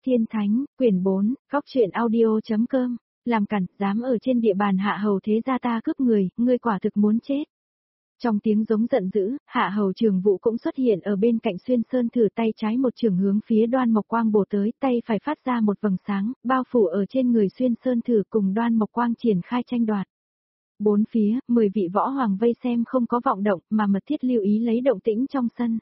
Tiên Thánh, quyển 4, góc truyện audio.com, làm cản, dám ở trên địa bàn Hạ Hầu thế gia ta cướp người, ngươi quả thực muốn chết. Trong tiếng giống giận dữ, Hạ Hầu Trường Vũ cũng xuất hiện ở bên cạnh Xuyên Sơn Thử, tay trái một chưởng hướng phía Đoan Mộc Quang bổ tới, tay phải phát ra một vầng sáng, bao phủ ở trên người Xuyên Sơn Thử cùng Đoan Mộc Quang triển khai tranh đoạt. Bốn phía, 10 vị võ hoàng vây xem không có vọng động, mà mật thiết lưu ý lấy động tĩnh trong sân.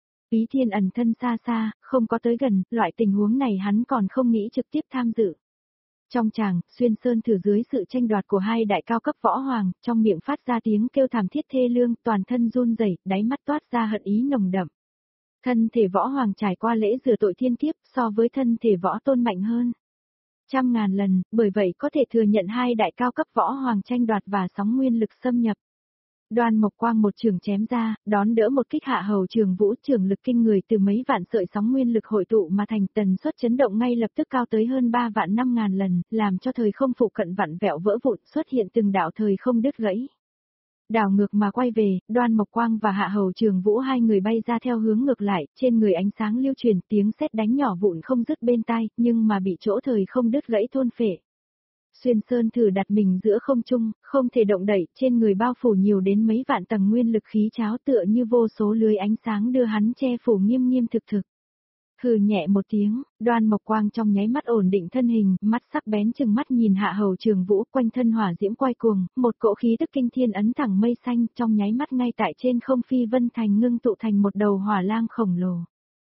Ý Thiên ẩn thân xa xa, không có tới gần, loại tình huống này hắn còn không nghĩ trực tiếp tham dự. Trong tràng, Xuyên Sơn Thử dưới sự tranh đoạt của hai đại cao cấp võ hoàng, trong miệng phát ra tiếng kêu thảm thiết thê lương, toàn thân run rẩy, đáy mắt toát ra hận ý nồng đậm. Thân thể võ hoàng trải qua lễ rửa tội thiên kiếp so với thân thể võ tôn mạnh hơn 100.000 lần, bởi vậy có thể thừa nhận hai đại cao cấp võ hoàng tranh đoạt và sóng nguyên lực xâm nhập. Đoan Mộc Quang một trường chém ra, đón đỡ một kích Hạ Hầu Trường Vũ, trường lực kinh người từ mấy vạn sợi sóng nguyên lực hội tụ mà thành, tần suất chấn động ngay lập tức cao tới hơn 3 vạn 5.000 lần, làm cho thời không phụ cận vặn vẹo vỡ vụn, xuất hiện từng đạo thời không đứt gãy. Đảo ngược mà quay về, Đoan Mộc Quang và Hạ Hầu Trường Vũ hai người bay ra theo hướng ngược lại, trên người ánh sáng lưu truyền, tiếng sét đánh nhỏ vụn không dứt bên tai, nhưng mà bị chỗ thời không đứt gãy thôn phệ. Xuyên Sơn Thử đặt mình giữa không trung, không thể động đậy, trên người bao phủ nhiều đến mấy vạn tầng nguyên lực khí cháo tựa như vô số lưới ánh sáng đưa hắn che phủ nghiêm nghiêm thực thực. Hừ nhẹ một tiếng, Đoan Mộc Quang trong nháy mắt ổn định thân hình, mắt sắc bén chừng mắt nhìn Hạ Hầu Trường Vũ, quanh thân hỏa diễm quay cuồng, một cỗ khí tức kinh thiên ấn thẳng mây xanh, trong nháy mắt ngay tại trên không phi vân thành ngưng tụ thành một đầu hỏa lang khổng lồ.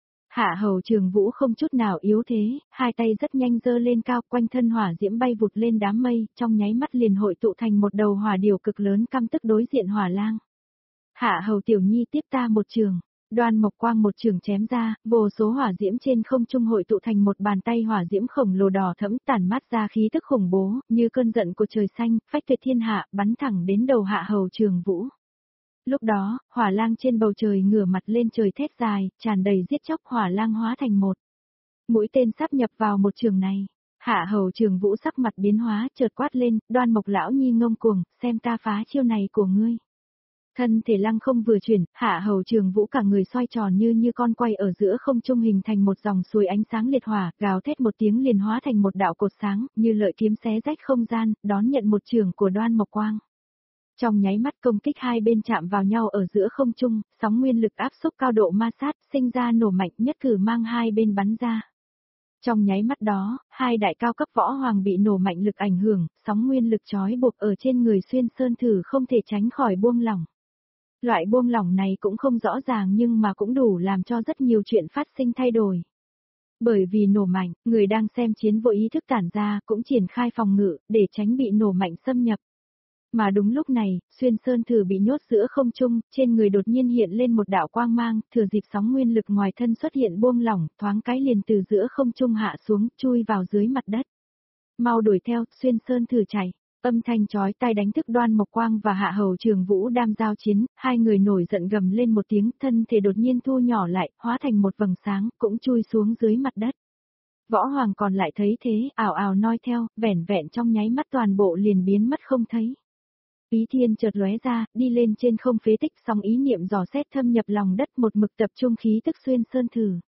Hạ Hầu Trường Vũ không chút nào yếu thế, hai tay rất nhanh giơ lên cao, quanh thân hỏa diễm bay vụt lên đám mây, trong nháy mắt liền hội tụ thành một đầu hỏa điểu cực lớn căm tức đối diện hỏa lang. Hạ Hầu tiểu nhi tiếp ta một trường. Đoan Mộc Quang một trường chém ra, vô số hỏa diễm trên không trung hội tụ thành một bàn tay hỏa diễm khổng lồ đỏ thẫm tản mát ra khí tức khủng bố, như cơn giận của trời xanh, phách tuyệt thiên hạ, bắn thẳng đến đầu Hạ Hầu Trường Vũ. Lúc đó, hỏa lang trên bầu trời ngửa mặt lên trời thét dài, tràn đầy giết chóc, hỏa lang hóa thành một mũi tên sáp nhập vào một trường này. Hạ Hầu Trường Vũ sắc mặt biến hóa, chợt quát lên, Đoan Mộc lão nhi ngông cuồng, xem ta phá chiêu này của ngươi. Thân thể lăng không vừa chuyển, Hạ Hầu Trường Vũ cả người xoay tròn như con quay ở giữa không trung hình thành một dòng suối ánh sáng liệt hỏa, gào thét một tiếng liền hóa thành một đạo cột sáng, như lợi kiếm xé rách không gian, đón nhận một trường của Đoan Mộc Quang. Trong nháy mắt công kích hai bên chạm vào nhau ở giữa không trung, sóng nguyên lực áp xúc cao độ ma sát, sinh ra nổ mạnh, nhất cử mang hai bên bắn ra. Trong nháy mắt đó, hai đại cao cấp võ hoàng bị nổ mạnh lực ảnh hưởng, sóng nguyên lực trói buộc ở trên người Xuyên Sơn Thử không thể tránh khỏi buông lỏng. Loại buông lỏng này cũng không rõ ràng nhưng mà cũng đủ làm cho rất nhiều chuyện phát sinh thay đổi. Bởi vì nổ mạnh, người đang xem chiến vô ý thức tản ra cũng triển khai phòng ngự, để tránh bị nổ mạnh xâm nhập. Mà đúng lúc này, Xuyên Sơn Thử bị nhốt giữa không trung, trên người đột nhiên hiện lên một đạo quang mang, thừa dịp sóng nguyên lực ngoài thân xuất hiện buông lỏng, thoáng cái liền từ giữa không trung hạ xuống, chui vào dưới mặt đất. Mau đuổi theo, Xuyên Sơn Thử chạy. Âm thanh chói tai đánh thức Đoan Mộc Quang và Hạ Hầu Trường Vũ đang giao chiến, hai người nổi giận gầm lên một tiếng, thân thể đột nhiên thu nhỏ lại, hóa thành một vầng sáng, cũng chui xuống dưới mặt đất. Võ Hoàng còn lại thấy thế, ảo ảo noi theo, vẻn vẹn trong nháy mắt toàn bộ liền biến mất không thấy. Ý Thiên chợt lóe ra, đi lên trên không phế tích, song ý niệm dò xét thâm nhập lòng đất, một mực tập trung khí tức Xuyên Sơn Thử.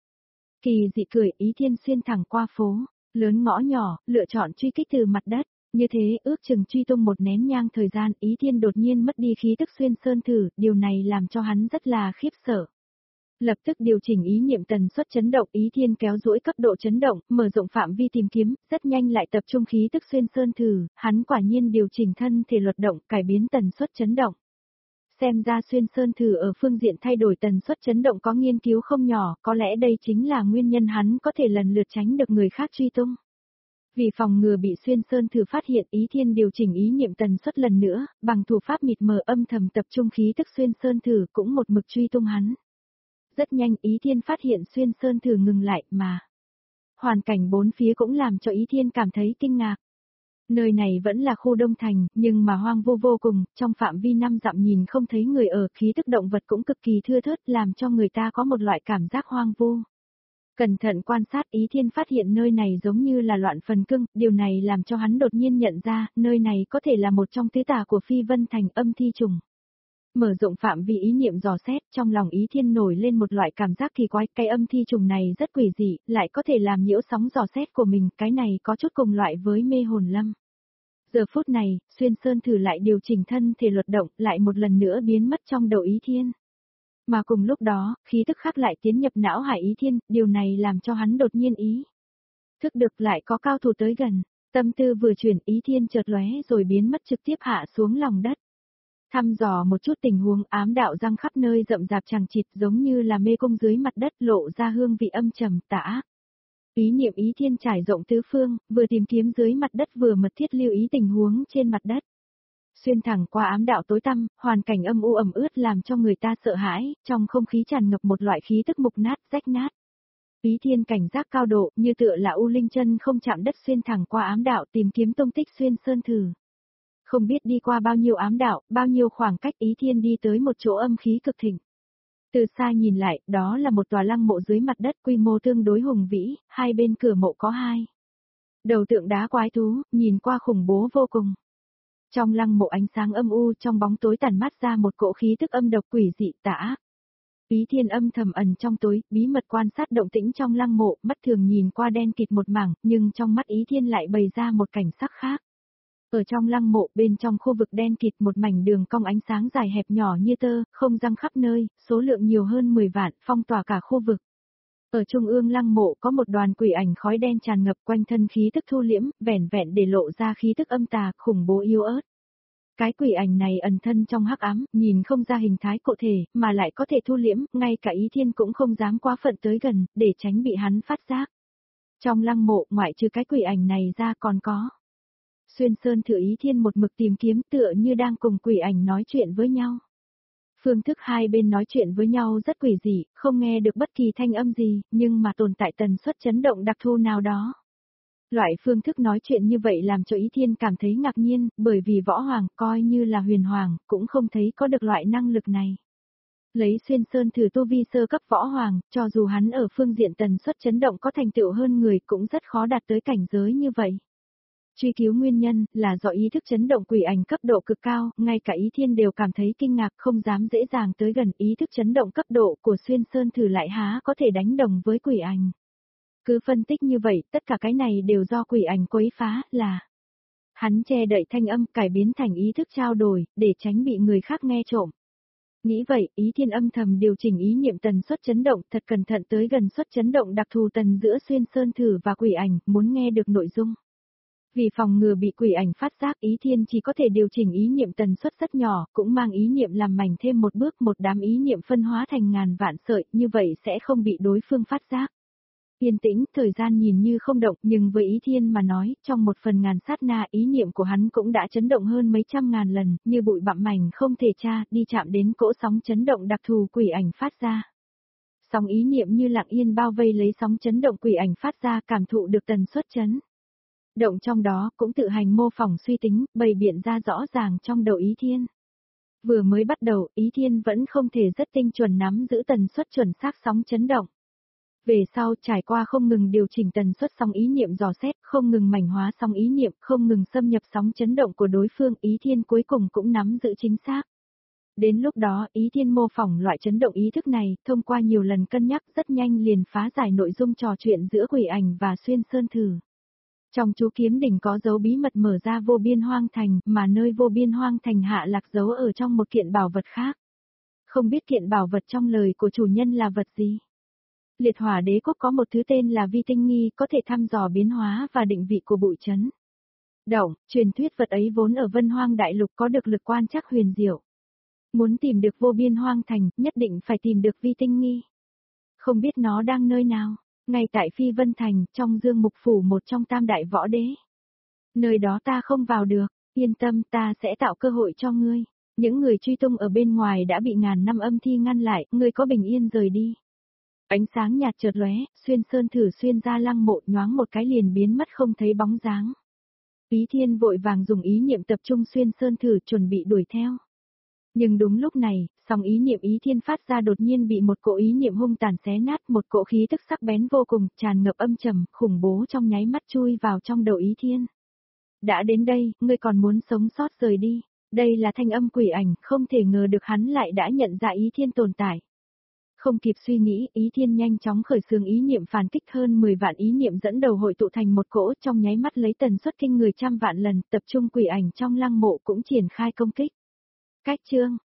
Kỳ dị cười, Ý Thiên xuyên thẳng qua phố, lớn ngõ nhỏ, lựa chọn truy kích từ mặt đất. Như thế, ước chừng truy tung một nén nhang thời gian, Ý Thiên đột nhiên mất đi khí tức Xuyên Sơn Thử, điều này làm cho hắn rất là khiếp sợ. Lập tức điều chỉnh ý niệm tần suất chấn động, Ý Thiên kéo duỗi cấp độ chấn động, mở rộng phạm vi tìm kiếm, rất nhanh lại tập trung khí tức Xuyên Sơn Thử, hắn quả nhiên điều chỉnh thân thể luật động, cải biến tần suất chấn động. Xem ra Xuyên Sơn Thử ở phương diện thay đổi tần suất chấn động có nghiên cứu không nhỏ, có lẽ đây chính là nguyên nhân hắn có thể lần lượt tránh được người khác truy tung. Vì phòng ngừa bị Xuyên Sơn Thử phát hiện, Ý Thiên điều chỉnh ý niệm tần suất lần nữa, bằng thủ pháp mịt mờ âm thầm tập trung khí tức Xuyên Sơn Thử cũng một mực truy tung hắn. Rất nhanh Ý Thiên phát hiện Xuyên Sơn Thử ngừng lại mà. Hoàn cảnh bốn phía cũng làm cho Ý Thiên cảm thấy kinh ngạc. Nơi này vẫn là khu Đông Thành, nhưng mà hoang vu vô cùng, trong phạm vi 5 dặm nhìn không thấy người ở, khí tức động vật cũng cực kỳ thưa thớt, làm cho người ta có một loại cảm giác hoang vu. Cẩn thận quan sát, Ý Thiên phát hiện nơi này giống như là loạn phần cưng, điều này làm cho hắn đột nhiên nhận ra, nơi này có thể là một trong tứ tà của Phi Vân Thành, Âm Thi Trùng. Mở rộng phạm vi ý niệm dò xét, trong lòng Ý Thiên nổi lên một loại cảm giác kỳ quái, cái âm thi trùng này rất quỷ dị, lại có thể làm nhiễu sóng dò xét của mình, cái này có chút cùng loại với mê hồn lâm. Giờ phút này, Xuyên Sơn thử lại điều chỉnh thân thể luật động, lại một lần nữa biến mất trong đầu Ý Thiên. Mà cùng lúc đó, khí tức khác lại tiến nhập não hải Ý Thiên, điều này làm cho hắn đột nhiên ý thức được lại có cao thủ tới gần. Tâm tư vừa chuyển, Ý Thiên chợt lóe rồi biến mất trực tiếp hạ xuống lòng đất. Thăm dò một chút tình huống, ám đạo răng khắp nơi rậm rạp chằng chịt, giống như là mê cung dưới mặt đất, lộ ra hương vị âm trầm tà ác. Ý niệm Ý Thiên trải rộng tứ phương, vừa tìm kiếm dưới mặt đất vừa mật thiết lưu ý tình huống trên mặt đất. Xuyên thẳng qua ám đạo tối tăm, hoàn cảnh âm u ẩm ướt làm cho người ta sợ hãi, trong không khí tràn ngập một loại khí tức mục nát, rách nát. Ý Thiên cảnh giác cao độ, như tựa là u linh chân không chạm đất xuyên thẳng qua ám đạo tìm kiếm tung tích Xuyên Sơn thử. Không biết đi qua bao nhiêu ám đạo, bao nhiêu khoảng cách Ý Thiên đi tới một chỗ âm khí cực thịnh. Từ xa nhìn lại, đó là một tòa lăng mộ dưới mặt đất quy mô tương đối hùng vĩ, hai bên cửa mộ có hai đầu tượng đá quái thú, nhìn qua khủng bố vô cùng. Trong lăng mộ ánh sáng âm u, trong bóng tối tản mát ra một cỗ khí tức âm độc quỷ dị tà ác. Ý Thiên âm thầm ẩn trong tối, bí mật quan sát động tĩnh trong lăng mộ, mắt thường nhìn qua đen kịt một mảng, nhưng trong mắt Ý Thiên lại bày ra một cảnh sắc khác. Ở trong lăng mộ, bên trong khu vực đen kịt một mảnh đường cong ánh sáng dài hẹp nhỏ như tơ, không răng khắp nơi, số lượng nhiều hơn 10 vạn, phong tỏa cả khu vực. Ở trung ương lăng mộ có một đoàn quỷ ảnh khói đen tràn ngập quanh thân khí tức thu liễm, vẻn vẹn để lộ ra khí tức âm tà, khủng bố yếu ớt. Cái quỷ ảnh này ẩn thân trong hắc ám, nhìn không ra hình thái cụ thể, mà lại có thể thu liễm, ngay cả Ý Thiên cũng không dám quá phận tới gần, để tránh bị hắn phát giác. Trong lăng mộ, ngoại trừ cái quỷ ảnh này ra còn có. Xuyên Sơn thử Ý Thiên một mực tìm kiếm tựa như đang cùng quỷ ảnh nói chuyện với nhau. Phương thức hai bên nói chuyện với nhau rất quỷ dị, không nghe được bất kỳ thanh âm gì, nhưng mà tồn tại tần suất chấn động đặc thù nào đó. Loại phương thức nói chuyện như vậy làm cho Ý Thiên cảm thấy ngạc nhiên, bởi vì võ hoàng coi như là huyền hoàng, cũng không thấy có được loại năng lực này. Lấy Xuyên Sơn thử tu vi sơ cấp võ hoàng, cho dù hắn ở phương diện tần suất chấn động có thành tựu hơn người cũng rất khó đạt tới cảnh giới như vậy. Truy cứu nguyên nhân là do ý thức chấn động quỷ ảnh cấp độ cực cao, ngay cả Ý Thiên đều cảm thấy kinh ngạc không dám dễ dàng tới gần ý thức chấn động cấp độ của Xuyên Sơn thử lại há có thể đánh đồng với quỷ ảnh. Cứ phân tích như vậy, tất cả cái này đều do quỷ ảnh quấy phá, là hắn che đậy thanh âm cải biến thành ý thức trao đổi, để tránh bị người khác nghe trộm. Nghĩ vậy, Ý Thiên âm thầm điều chỉnh ý niệm tần suất chấn động thật cẩn thận tới gần suất chấn động đặc thù tần giữa Xuyên Sơn thử và quỷ ảnh, muốn nghe được nội dung. Vì phòng ngừa bị quỷ ảnh phát giác, Ý Thiên chỉ có thể điều chỉnh ý niệm tần suất rất nhỏ, cũng mang ý niệm làm mảnh thêm một bước, một đám ý niệm phân hóa thành ngàn vạn sợi, như vậy sẽ không bị đối phương phát giác. Yên tĩnh, thời gian nhìn như không động, nhưng với Ý Thiên mà nói, trong một phần ngàn sát na ý niệm của hắn cũng đã chấn động hơn mấy trăm ngàn lần, như bụi bặm mảnh không thể tra, đi chạm đến cỗ sóng chấn động đặc thù quỷ ảnh phát ra. Sóng ý niệm như lặng yên bao vây lấy sóng chấn động quỷ ảnh phát ra, cảm thụ được tần suất chấn động trong đó, cũng tự hành mô phỏng suy tính, bày biện ra rõ ràng trong đầu Ý Thiên. Vừa mới bắt đầu, Ý Thiên vẫn không thể rất tinh chuẩn nắm giữ tần suất chuẩn xác sóng chấn động. Về sau, trải qua không ngừng điều chỉnh tần suất sóng ý niệm dò xét, không ngừng mảnh hóa sóng ý niệm, không ngừng xâm nhập sóng chấn động của đối phương, Ý Thiên cuối cùng cũng nắm giữ chính xác. Đến lúc đó, Ý Thiên mô phỏng loại chấn động ý thức này, thông qua nhiều lần cân nhắc rất nhanh liền phá giải nội dung trò chuyện giữa quỷ ảnh và Xuyên Sơn thử. Trong chú kiếm đỉnh có dấu bí mật mở ra vô biên hoang thành, mà nơi vô biên hoang thành hạ lạc dấu ở trong một kiện bảo vật khác. Không biết kiện bảo vật trong lời của chủ nhân là vật gì? Liệt Hỏa Đế Quốc có một thứ tên là vi tinh nghi, có thể thăm dò biến hóa và định vị của bụi trấn động, truyền thuyết vật ấy vốn ở Vân Hoang Đại Lục có được lực quan trắc huyền diệu. Muốn tìm được vô biên hoang thành, nhất định phải tìm được vi tinh nghi. Không biết nó đang nơi nào? Ngay tại Phi Vân Thành, trong Dương Mục Phủ, một trong tam đại võ đế. Nơi đó ta không vào được, yên tâm, ta sẽ tạo cơ hội cho ngươi. Những người truy tung ở bên ngoài đã bị ngàn năm âm thi ngăn lại, ngươi có bình yên rời đi. Ánh sáng nhạt chợt lóe, Xuyên Sơn thử xuyên ra lăng mộ, nhoáng một cái liền biến mất không thấy bóng dáng. Ý Thiên vội vàng dùng ý niệm tập trung Xuyên Sơn thử chuẩn bị đuổi theo. Nhưng đúng lúc này, sóng ý niệm Ý Thiên phát ra đột nhiên bị một cỗ ý niệm hung tàn xé nát, một cỗ khí tức sắc bén vô cùng, tràn ngập âm trầm, khủng bố trong nháy mắt chui vào trong đầu Ý Thiên. Đã đến đây, ngươi còn muốn sống sót rời đi. Đây là thanh âm quỷ ảnh, không thể ngờ được hắn lại đã nhận ra Ý Thiên tồn tại. Không kịp suy nghĩ, Ý Thiên nhanh chóng khởi xướng ý niệm phản kích, hơn 10 vạn ý niệm dẫn đầu hội tụ thành một cỗ, trong nháy mắt lấy tần suất kinh người trăm vạn lần, tập trung quỷ ảnh trong lăng mộ cũng triển khai công kích. Cách chương